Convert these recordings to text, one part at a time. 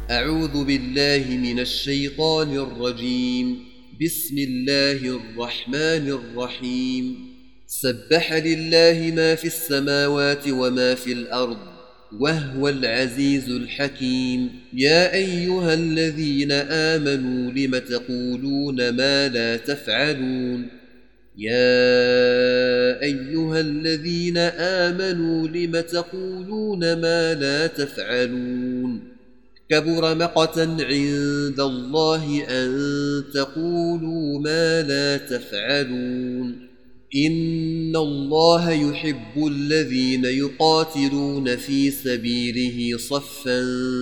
أعوذ بالله من الشيطان الرجيم. بسم الله الرحمن الرحيم. سبح لله ما في السماوات وما في الأرض وهو العزيز الحكيم. يا أيها الذين آمنوا لم تقولون ما لا تفعلون يا أيها الذين آمنوا لم تقولون ما لا تفعلون كبر مقتا عند الله أن تقولوا ما لا تفعلون. إن الله يحب الذين يقاتلون في سبيله صفا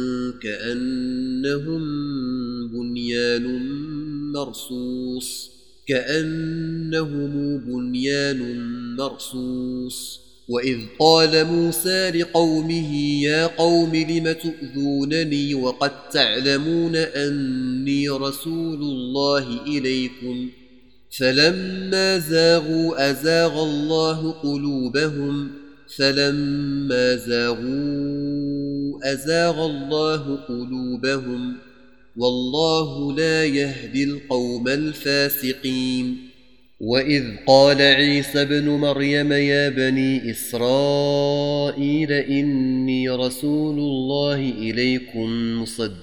كأنهم بنيان مرصوص. وإذ قال موسى لقومه يا قوم لم تؤذونني وقد تعلمون أني رسول الله إليكم فلما زاغوا أزاغ الله قلوبهم والله لا يهدي القوم الفاسقين. وإذ قال عيسى ابن مريم يا بني إسرائيل إني رسول الله إليكم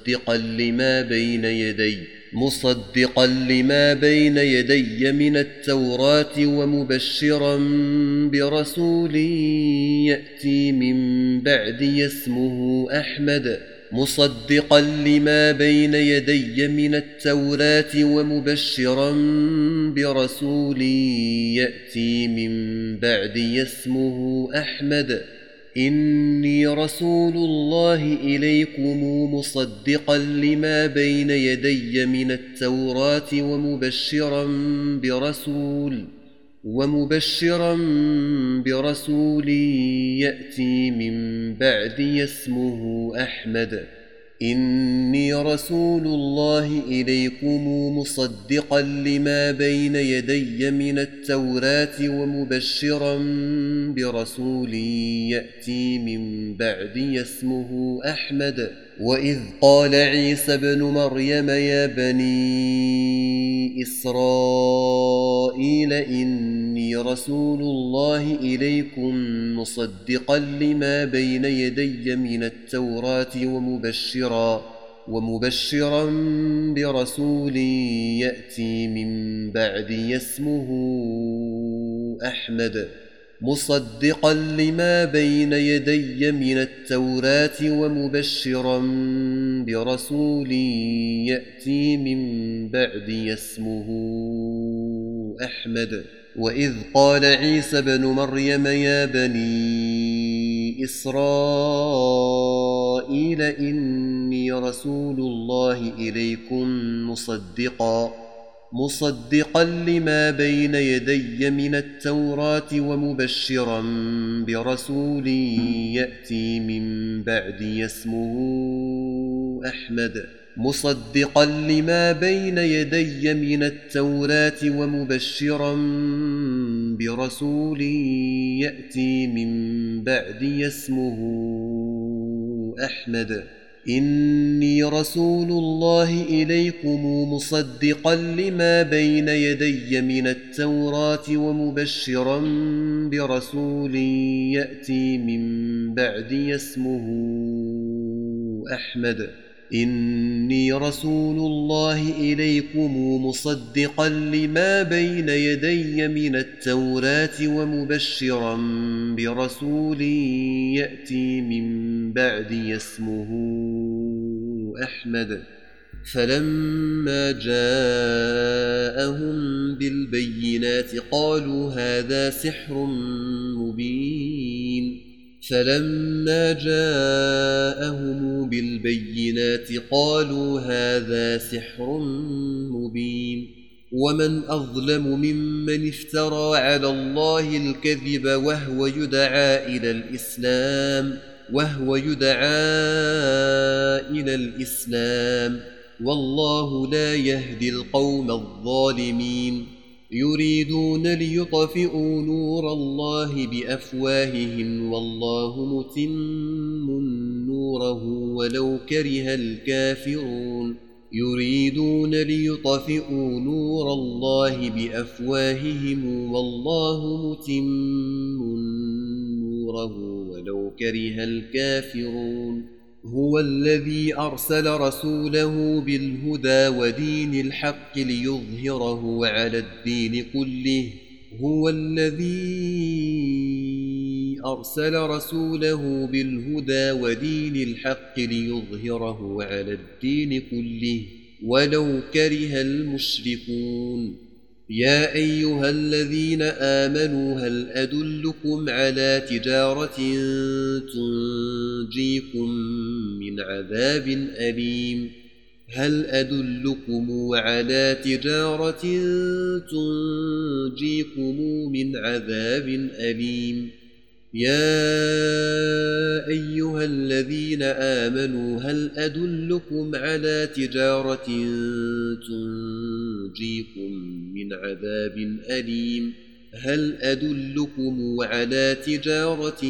مصدقا لما بين يدي من التوراة ومبشرا برسول يأتي من بعدي اسمه أحمد. إني رسول الله إليكم مصدقا لما بين يدي من التوراة ومبشرا برسول يأتي من بعدي اسمه أحمد. إني رسول الله إليكم مصدقا لما بين يدي من التوراة ومبشرا برسول يأتي من بعدي اسمه أحمد. وإذ قال عيسى ابن مريم يا بني إسرائيل إني رسول الله إليكم مصدقا لما بين يدي من التوراة ومبشرا برسول يأتي من بعدي اسمه أحمد. مصدقا لما بين يدي من التوراة ومبشرا برسول يأتي من بعدي اسمه أحمد. وإذ قال عيسى ابن مريم يا بني إسرائيل إني رسول الله إليكم مصدقا لما بين يدي من التوراة ومبشرا برسول يأتي من بعدي اسمه أحمد. مصدقا لما بين يدي من التوراة ومبشرا برسول يأتي من بعدي اسمه أحمد. إني رسول الله إليكم مصدقا لما بين يدي من التوراة ومبشرا برسول يأتي من بعدي اسمه أحمد. إني رسول الله إليكم مصدقا لما بين يدي من التوراة ومبشرا برسول يأتي من بعدي اسمه أحمد. فلما جاءهم بالبينات قالوا هذا سحر مبين. ومن أظلم ممن افترى على الله الكذب وهو يدعى إلى الإسلام والله لا يهدي القوم الظالمين. يريدون ليطفئوا نور الله بأفواههم والله متم نوره ولو كره الكافرون يريدون ليطفئوا نور الله بأفواههم والله متم نوره ولو كره الكافرون هو الذي أرسل رسوله بالهدى ودين الحق ليظهره على الدين كله هو الذي أرسل رسوله بالهدى ودين الحق ليظهره على الدين كله ولو كره المشركون يا أيها الذين آمنوا هل أدلكم على تجارة تنجيكم من عذاب أليم هل أدلكم على تجارة تنجيكم من عذاب أليم يا أيها الذين آمنوا هل أدلكم على تجارة تنجيكم من عذاب أليم هل أدلكم على تجارة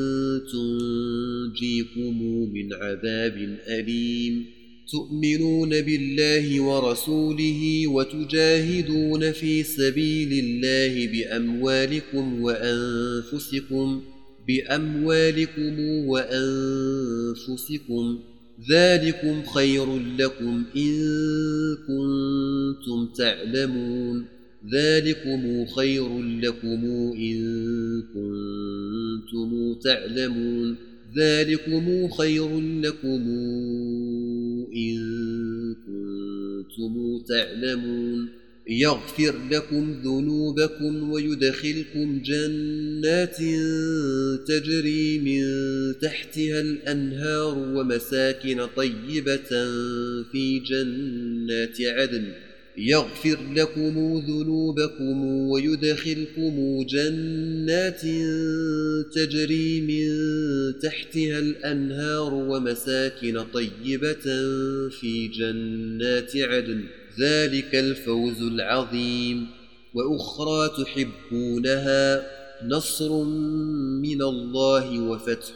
تنجيكم من عذاب أليم تؤمنون بالله ورسوله وتجاهدون في سبيل الله بأموالكم وأنفسكم ذلكم خير لكم إن كنتم تعلمون ذلكم خير لكم إن كنتم تعلمون ذلكم خير لكم إن كنتم تعلمون يغفر لكم ذنوبكم ويدخلكم جنات تجري من تحتها الأنهار ومساكن طيبة في جنات عدن يغفر لكم ذنوبكم ويدخلكم جنات تجري من تحتها الأنهار ومساكن طيبة في جنات عدن ذلك الفوز العظيم وأخرى تحبونها نصر من الله وفتح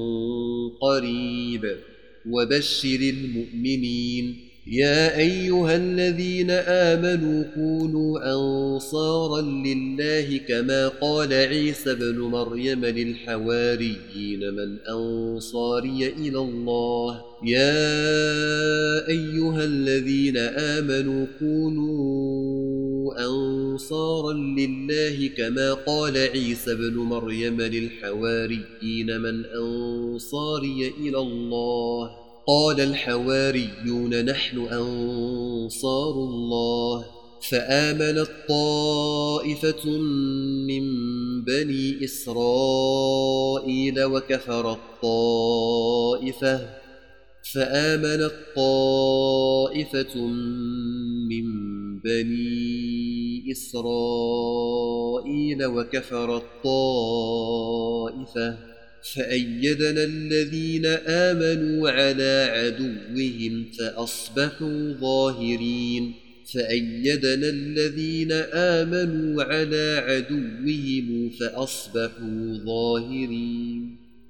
قريب وبشر المؤمنين يا أيها الذين آمنوا كونوا أنصارا لله كما قال عيسى بن مريم للحواريين من أنصاري إلى الله يا أيها الذين آمنوا كونوا أنصارا لله كما قال عيسى بن مريم للحواريين من أنصاري إلى الله قال الحواريون نحن أنصار الله فآمنت طائفة من بني إسرائيل وكفرت طائفة فأيدنا الذين آمنوا على عدوهم فأصبحوا ظاهرين